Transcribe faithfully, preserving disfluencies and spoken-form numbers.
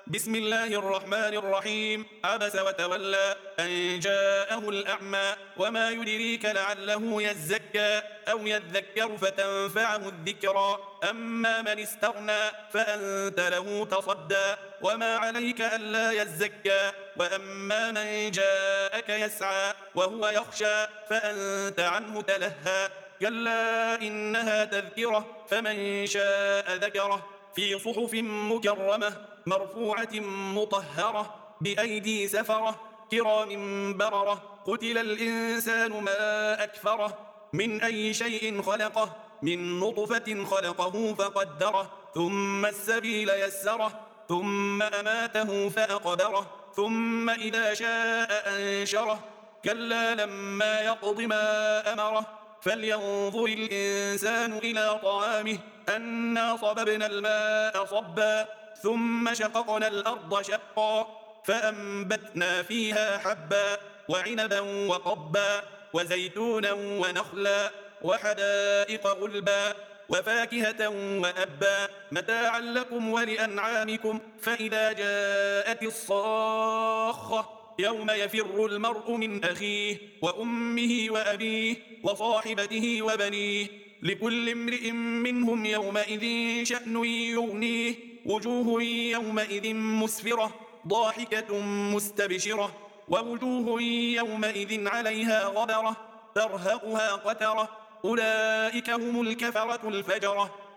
بسم الله الرحمن الرحيم. عبس وتولى أن جاءه الأعمى وما يدريك لعله يزكى أو يذكر فتنفعه الذكرى أما من استغنى فأنت له تصدى وما عليك ألا يزكى وأما من جاءك يسعى وهو يخشى فأنت عنه تلهى كلا إنها تذكرة فمن شاء ذكره في صحف مكرمة مرفوعة مطهرة بأيدي سفرة كرام بررة قتل الإنسان ما أكفره من أي شيء خلقه من نطفة خلقه فقدره ثم السبيل يسره ثم أماته فأقبره ثم إذا شاء أنشره كلا لما يقض ما أمره فلينظر الإنسان إلى طعامه أنا صببنا الماء صبا ثم شققنا الأرض شقا فأنبتنا فيها حبا وعنبا وقبا وزيتونا ونخلا وحدائق غلبا وفاكهة وأبا متاعا لكم ولأنعامكم فإذا جاءت الصاخة يوم يفر المرء من أخيه وأمه وأبيه وصاحبته وبنيه لكل امرئ منهم يومئذ شأن يغنيه وجوه يومئذ مسفرة ضاحكة مستبشرة ووجوه يومئذ عليها غبرة ترهقها قترة أولئك هم الكفرة الفجرة